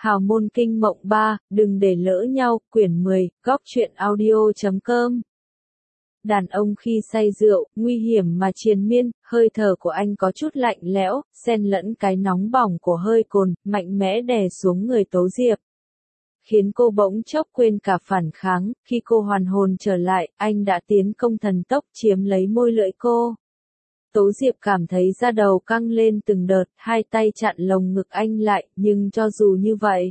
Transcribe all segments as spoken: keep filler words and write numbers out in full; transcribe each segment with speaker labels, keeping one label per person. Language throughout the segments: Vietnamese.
Speaker 1: Hào môn kinh mộng ba, đừng để lỡ nhau, quyển mười, góc truyện audio chấm com. Đàn ông khi say rượu, nguy hiểm mà triền miên, hơi thở của anh có chút lạnh lẽo, xen lẫn cái nóng bỏng của hơi cồn, mạnh mẽ đè xuống người Tố Diệp. Khiến cô bỗng chốc quên cả phản kháng, khi cô hoàn hồn trở lại, anh đã tiến công thần tốc chiếm lấy môi lưỡi cô. Tố Diệp cảm thấy da đầu căng lên từng đợt, hai tay chặn lồng ngực anh lại, nhưng cho dù như vậy,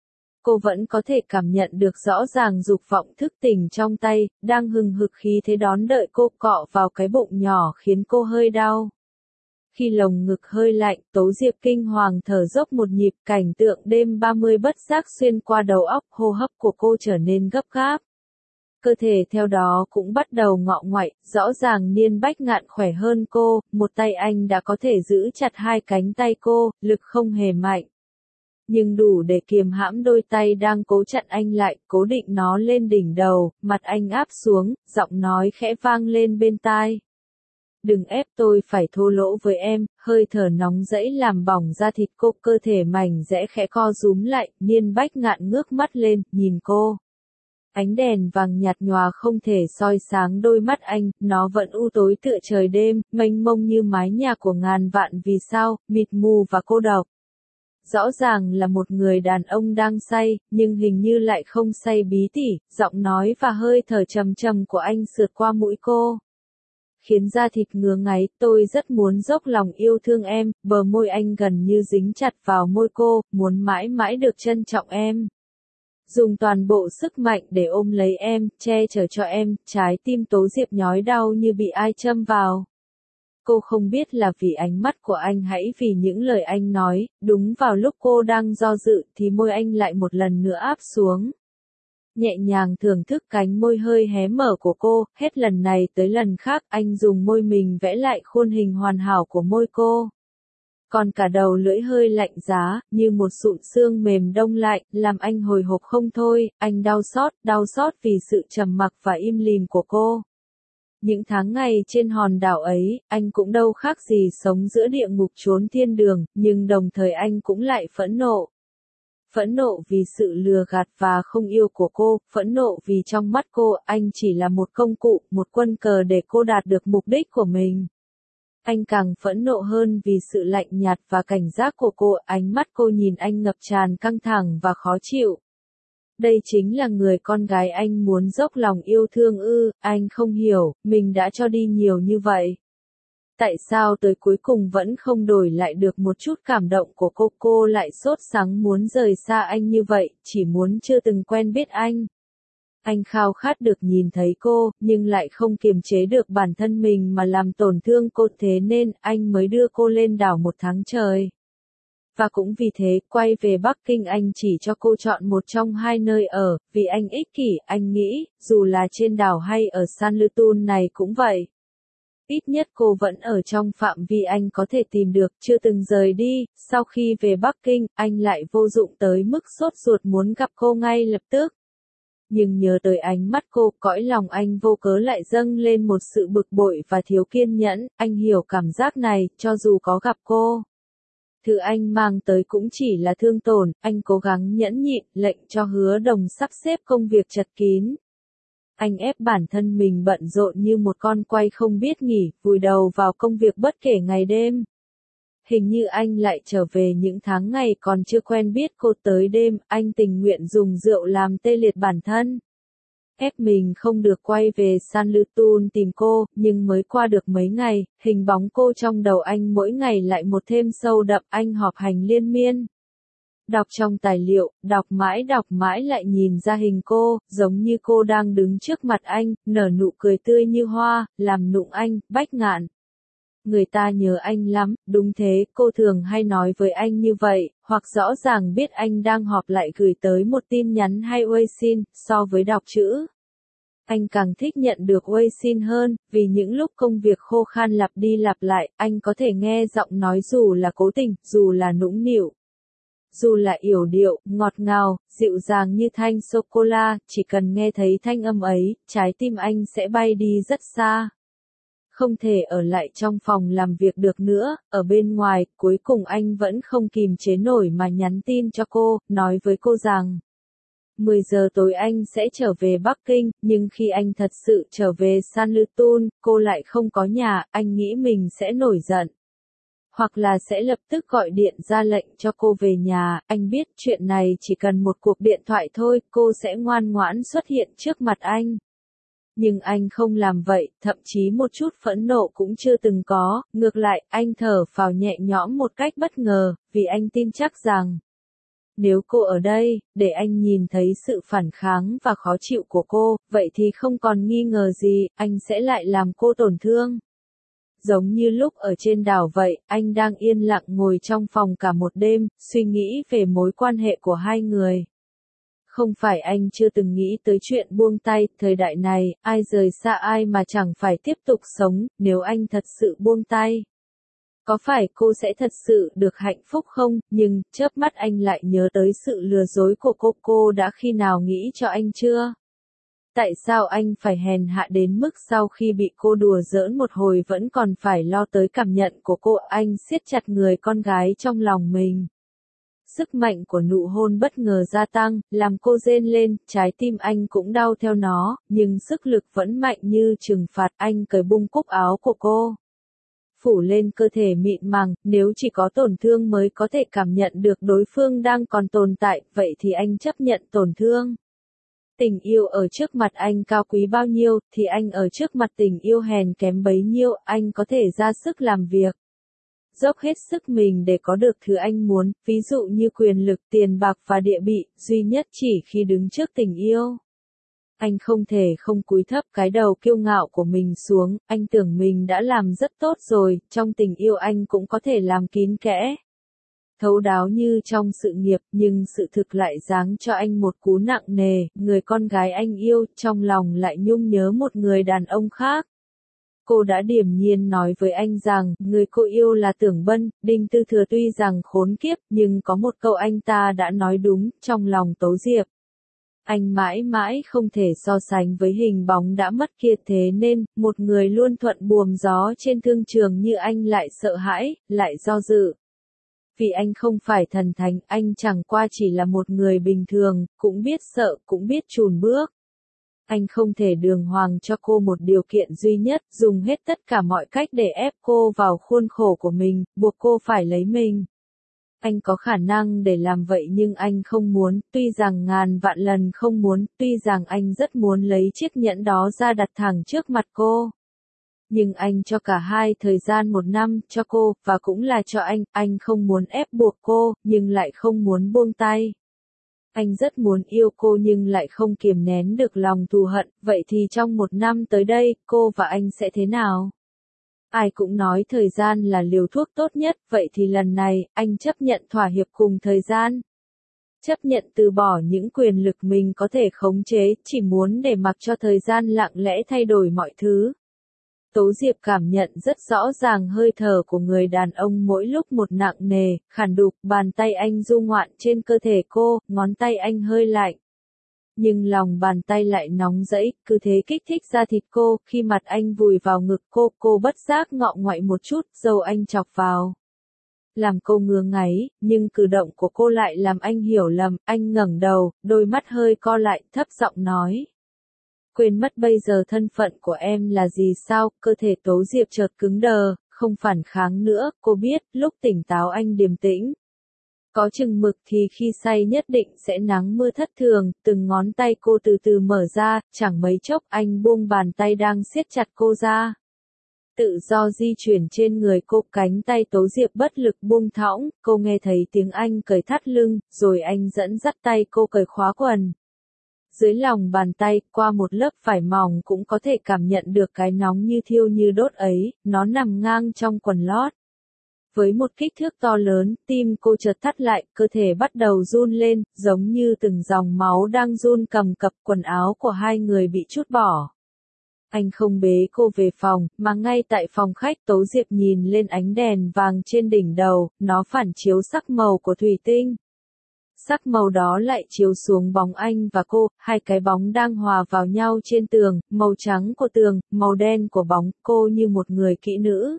Speaker 1: cô vẫn có thể cảm nhận được rõ ràng dục vọng thức tỉnh trong tay, đang hừng hực khí thế đón đợi cô cọ vào cái bụng nhỏ khiến cô hơi đau. Khi lồng ngực hơi lạnh, Tố Diệp kinh hoàng thở dốc một nhịp, cảnh tượng đêm ba mươi bất giác xuyên qua đầu óc, hô hấp của cô trở nên gấp gáp. Cơ thể theo đó cũng bắt đầu ngọ ngoại, rõ ràng Niên Bách Ngạn khỏe hơn cô, một tay anh đã có thể giữ chặt hai cánh tay cô, lực không hề mạnh. Nhưng đủ để kiềm hãm đôi tay đang cố chặn anh lại, cố định nó lên đỉnh đầu, mặt anh áp xuống, giọng nói khẽ vang lên bên tai. Đừng ép tôi phải thô lỗ với em, hơi thở nóng rẫy làm bỏng da thịt cô, cơ thể mảnh dẽ khẽ co rúm lại, Niên Bách Ngạn ngước mắt lên, nhìn cô. Ánh đèn vàng nhạt nhòa không thể soi sáng đôi mắt anh, nó vẫn u tối tựa trời đêm, mênh mông như mái nhà của ngàn vạn vì sao, mịt mù và cô độc. Rõ ràng là một người đàn ông đang say, nhưng hình như lại không say bí tỉ, giọng nói và hơi thở trầm trầm của anh sượt qua mũi cô. Khiến da thịt ngứa ngáy, tôi rất muốn dốc lòng yêu thương em, bờ môi anh gần như dính chặt vào môi cô, muốn mãi mãi được trân trọng em. Dùng toàn bộ sức mạnh để ôm lấy em, che chở cho em, trái tim Tố Diệp nhói đau như bị ai châm vào. Cô không biết là vì ánh mắt của anh hãy vì những lời anh nói, đúng vào lúc cô đang do dự thì môi anh lại một lần nữa áp xuống. Nhẹ nhàng thưởng thức cánh môi hơi hé mở của cô, hết lần này tới lần khác anh dùng môi mình vẽ lại khuôn hình hoàn hảo của môi cô. Còn cả đầu lưỡi hơi lạnh giá, như một sụn xương mềm đông lại, làm anh hồi hộp không thôi, anh đau xót, đau xót vì sự trầm mặc và im lìm của cô. Những tháng ngày trên hòn đảo ấy, anh cũng đâu khác gì sống giữa địa ngục chốn thiên đường, nhưng đồng thời anh cũng lại phẫn nộ. Phẫn nộ vì sự lừa gạt và không yêu của cô, phẫn nộ vì trong mắt cô, anh chỉ là một công cụ, một quân cờ để cô đạt được mục đích của mình. Anh càng phẫn nộ hơn vì sự lạnh nhạt và cảnh giác của cô, ánh mắt cô nhìn anh ngập tràn căng thẳng và khó chịu. Đây chính là người con gái anh muốn dốc lòng yêu thương ư, anh không hiểu, mình đã cho đi nhiều như vậy. Tại sao tới cuối cùng vẫn không đổi lại được một chút cảm động của cô, cô lại sốt sắng muốn rời xa anh như vậy, chỉ muốn chưa từng quen biết anh. Anh khao khát được nhìn thấy cô, nhưng lại không kiềm chế được bản thân mình mà làm tổn thương cô, thế nên anh mới đưa cô lên đảo một tháng trời. Và cũng vì thế, quay về Bắc Kinh anh chỉ cho cô chọn một trong hai nơi ở, vì anh ích kỷ, anh nghĩ, dù là trên đảo hay ở San Lutun này cũng vậy. Ít nhất cô vẫn ở trong phạm vi anh có thể tìm được, chưa từng rời đi. Sau khi về Bắc Kinh, anh lại vô dụng tới mức sốt ruột muốn gặp cô ngay lập tức. Nhưng nhớ tới ánh mắt cô, cõi lòng anh vô cớ lại dâng lên một sự bực bội và thiếu kiên nhẫn, anh hiểu cảm giác này, cho dù có gặp cô. Thứ anh mang tới cũng chỉ là thương tổn, anh cố gắng nhẫn nhịn, lệnh cho Hứa Đồng sắp xếp công việc chật kín. Anh ép bản thân mình bận rộn như một con quay không biết nghỉ, vùi đầu vào công việc bất kể ngày đêm. Hình như anh lại trở về những tháng ngày còn chưa quen biết cô, tới đêm, anh tình nguyện dùng rượu làm tê liệt bản thân. Ép mình không được quay về San Lutun tìm cô, nhưng mới qua được mấy ngày, hình bóng cô trong đầu anh mỗi ngày lại một thêm sâu đậm, anh họp hành liên miên. Đọc trong tài liệu, đọc mãi đọc mãi lại nhìn ra hình cô, giống như cô đang đứng trước mặt anh, nở nụ cười tươi như hoa, làm nụng anh, Bách Ngạn. Người ta nhớ anh lắm, đúng thế, cô thường hay nói với anh như vậy, hoặc rõ ràng biết anh đang họp lại gửi tới một tin nhắn hay WeChat, so với đọc chữ. Anh càng thích nhận được WeChat hơn, vì những lúc công việc khô khan lặp đi lặp lại, anh có thể nghe giọng nói dù là cố tình, dù là nũng nịu. Dù là yểu điệu, ngọt ngào, dịu dàng như thanh sô-cô-la, chỉ cần nghe thấy thanh âm ấy, trái tim anh sẽ bay đi rất xa. Không thể ở lại trong phòng làm việc được nữa, ở bên ngoài, cuối cùng anh vẫn không kìm chế nổi mà nhắn tin cho cô, nói với cô rằng mười giờ tối anh sẽ trở về Bắc Kinh, nhưng khi anh thật sự trở về San Lutun, cô lại không có nhà, anh nghĩ mình sẽ nổi giận. Hoặc là sẽ lập tức gọi điện ra lệnh cho cô về nhà, anh biết chuyện này chỉ cần một cuộc điện thoại thôi, cô sẽ ngoan ngoãn xuất hiện trước mặt anh. Nhưng anh không làm vậy, thậm chí một chút phẫn nộ cũng chưa từng có, ngược lại, anh thở phào nhẹ nhõm một cách bất ngờ, vì anh tin chắc rằng nếu cô ở đây, để anh nhìn thấy sự phản kháng và khó chịu của cô, vậy thì không còn nghi ngờ gì, anh sẽ lại làm cô tổn thương. Giống như lúc ở trên đảo vậy, anh đang yên lặng ngồi trong phòng cả một đêm, suy nghĩ về mối quan hệ của hai người. Không phải anh chưa từng nghĩ tới chuyện buông tay, thời đại này, ai rời xa ai mà chẳng phải tiếp tục sống, nếu anh thật sự buông tay. Có phải cô sẽ thật sự được hạnh phúc không, nhưng, chớp mắt anh lại nhớ tới sự lừa dối của cô, cô đã khi nào nghĩ cho anh chưa? Tại sao anh phải hèn hạ đến mức sau khi bị cô đùa giỡn một hồi vẫn còn phải lo tới cảm nhận của cô, anh siết chặt người con gái trong lòng mình. Sức mạnh của nụ hôn bất ngờ gia tăng, làm cô rên lên, trái tim anh cũng đau theo nó, nhưng sức lực vẫn mạnh như trừng phạt, anh cởi bung cúc áo của cô. Phủ lên cơ thể mịn màng, nếu chỉ có tổn thương mới có thể cảm nhận được đối phương đang còn tồn tại, vậy thì anh chấp nhận tổn thương. Tình yêu ở trước mặt anh cao quý bao nhiêu, thì anh ở trước mặt tình yêu hèn kém bấy nhiêu, anh có thể ra sức làm việc. Dốc hết sức mình để có được thứ anh muốn, ví dụ như quyền lực, tiền bạc và địa vị, duy nhất chỉ khi đứng trước tình yêu. Anh không thể không cúi thấp cái đầu kiêu ngạo của mình xuống, anh tưởng mình đã làm rất tốt rồi, trong tình yêu anh cũng có thể làm kín kẽ. Thấu đáo như trong sự nghiệp, nhưng sự thực lại giáng cho anh một cú nặng nề, người con gái anh yêu, trong lòng lại nhung nhớ một người đàn ông khác. Cô đã điềm nhiên nói với anh rằng, người cô yêu là Tưởng Bân, Đinh Tư Thừa tuy rằng khốn kiếp, nhưng có một câu anh ta đã nói đúng, trong lòng Tố Diệp. Anh mãi mãi không thể so sánh với hình bóng đã mất kia, thế nên, một người luôn thuận buồm gió trên thương trường như anh lại sợ hãi, lại do dự. Vì anh không phải thần thánh, anh chẳng qua chỉ là một người bình thường, cũng biết sợ, cũng biết chùn bước. Anh không thể đường hoàng cho cô một điều kiện duy nhất, dùng hết tất cả mọi cách để ép cô vào khuôn khổ của mình, buộc cô phải lấy mình. Anh có khả năng để làm vậy nhưng anh không muốn, tuy rằng ngàn vạn lần không muốn, tuy rằng anh rất muốn lấy chiếc nhẫn đó ra đặt thẳng trước mặt cô. Nhưng anh cho cả hai thời gian một năm, cho cô, và cũng là cho anh, anh không muốn ép buộc cô, nhưng lại không muốn buông tay. Anh rất muốn yêu cô nhưng lại không kiềm nén được lòng thù hận, vậy thì trong một năm tới đây, cô và anh sẽ thế nào? Ai cũng nói thời gian là liều thuốc tốt nhất, vậy thì lần này, anh chấp nhận thỏa hiệp cùng thời gian. Chấp nhận từ bỏ những quyền lực mình có thể khống chế, chỉ muốn để mặc cho thời gian lặng lẽ thay đổi mọi thứ. Tố Diệp cảm nhận rất rõ ràng hơi thở của người đàn ông mỗi lúc một nặng nề, khàn đục, bàn tay anh du ngoạn trên cơ thể cô, ngón tay anh hơi lạnh. Nhưng lòng bàn tay lại nóng rẫy, cứ thế kích thích ra thịt cô, khi mặt anh vùi vào ngực cô, cô bất giác ngọ ngoại một chút, dầu anh chọc vào. Làm cô ngứa ngáy, nhưng cử động của cô lại làm anh hiểu lầm, anh ngẩng đầu, đôi mắt hơi co lại, thấp giọng nói. Quên mất bây giờ thân phận của em là gì sao, cơ thể Tố Diệp chợt cứng đờ, không phản kháng nữa, cô biết, lúc tỉnh táo anh điềm tĩnh. Có chừng mực thì khi say nhất định sẽ nắng mưa thất thường, từng ngón tay cô từ từ mở ra, chẳng mấy chốc anh buông bàn tay đang siết chặt cô ra. Tự do di chuyển trên người cô, cánh tay Tố Diệp bất lực buông thõng, cô nghe thấy tiếng anh cởi thắt lưng, rồi anh dẫn dắt tay cô cởi khóa quần. Dưới lòng bàn tay, qua một lớp vải mỏng cũng có thể cảm nhận được cái nóng như thiêu như đốt ấy, nó nằm ngang trong quần lót. Với một kích thước to lớn, tim cô chợt thắt lại, cơ thể bắt đầu run lên, giống như từng dòng máu đang run cầm cập, quần áo của hai người bị trút bỏ. Anh không bế cô về phòng, mà ngay tại phòng khách, Tố Diệp nhìn lên ánh đèn vàng trên đỉnh đầu, nó phản chiếu sắc màu của thủy tinh. sắc màu đó lại chiếu xuống bóng anh và cô, hai cái bóng đang hòa vào nhau trên tường, màu trắng của tường, màu đen của bóng, cô như một người kỹ nữ.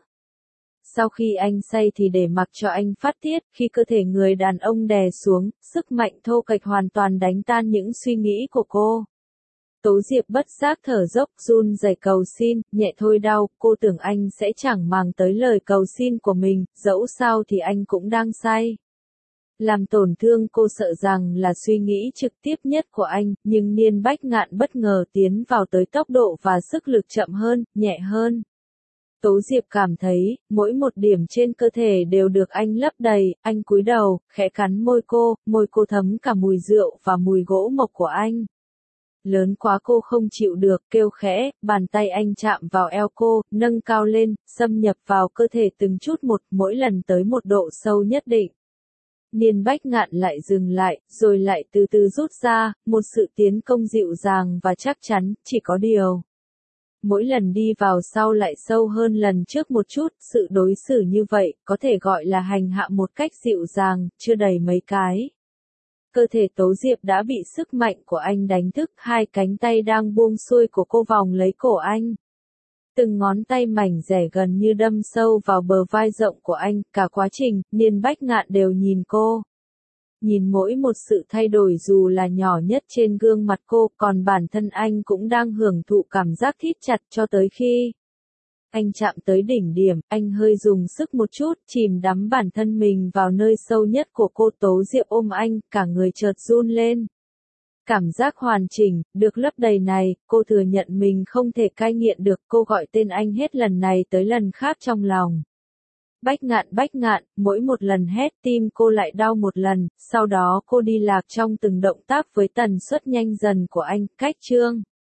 Speaker 1: Sau khi anh say thì để mặc cho anh phát tiết, khi cơ thể người đàn ông đè xuống, sức mạnh thô kệch hoàn toàn đánh tan những suy nghĩ của cô. Tố Diệp bất giác thở dốc, run rẩy cầu xin, nhẹ thôi đau, cô tưởng anh sẽ chẳng màng tới lời cầu xin của mình, dẫu sao thì anh cũng đang say. Làm tổn thương cô sợ rằng là suy nghĩ trực tiếp nhất của anh, nhưng Niên Bách Ngạn bất ngờ tiến vào tới tốc độ và sức lực chậm hơn, nhẹ hơn. Tố Diệp cảm thấy, mỗi một điểm trên cơ thể đều được anh lấp đầy, anh cúi đầu, khẽ cắn môi cô, môi cô thấm cả mùi rượu và mùi gỗ mộc của anh. Lớn quá cô không chịu được, kêu khẽ, bàn tay anh chạm vào eo cô, nâng cao lên, xâm nhập vào cơ thể từng chút một, mỗi lần tới một độ sâu nhất định. Niên Bách Ngạn lại dừng lại, rồi lại từ từ rút ra, một sự tiến công dịu dàng và chắc chắn, chỉ có điều. Mỗi lần đi vào sau lại sâu hơn lần trước một chút, sự đối xử như vậy, có thể gọi là hành hạ một cách dịu dàng, chưa đầy mấy cái. Cơ thể Tố Diệp đã bị sức mạnh của anh đánh thức, hai cánh tay đang buông xuôi của cô vòng lấy cổ anh. Từng ngón tay mảnh dẻ gần như đâm sâu vào bờ vai rộng của anh, cả quá trình, Niên Bách Ngạn đều nhìn cô. Nhìn mỗi một sự thay đổi dù là nhỏ nhất trên gương mặt cô, còn bản thân anh cũng đang hưởng thụ cảm giác thít chặt cho tới khi anh chạm tới đỉnh điểm, anh hơi dùng sức một chút, chìm đắm bản thân mình vào nơi sâu nhất của cô. Tố Diệp ôm anh, cả người chợt run lên. Cảm giác hoàn chỉnh, được lấp đầy này, cô thừa nhận mình không thể cai nghiện được, cô gọi tên anh hết lần này tới lần khác trong lòng. Bách Ngạn, Bách Ngạn, mỗi một lần hét tim cô lại đau một lần, sau đó cô đi lạc trong từng động tác với tần suất nhanh dần của anh, cách chương.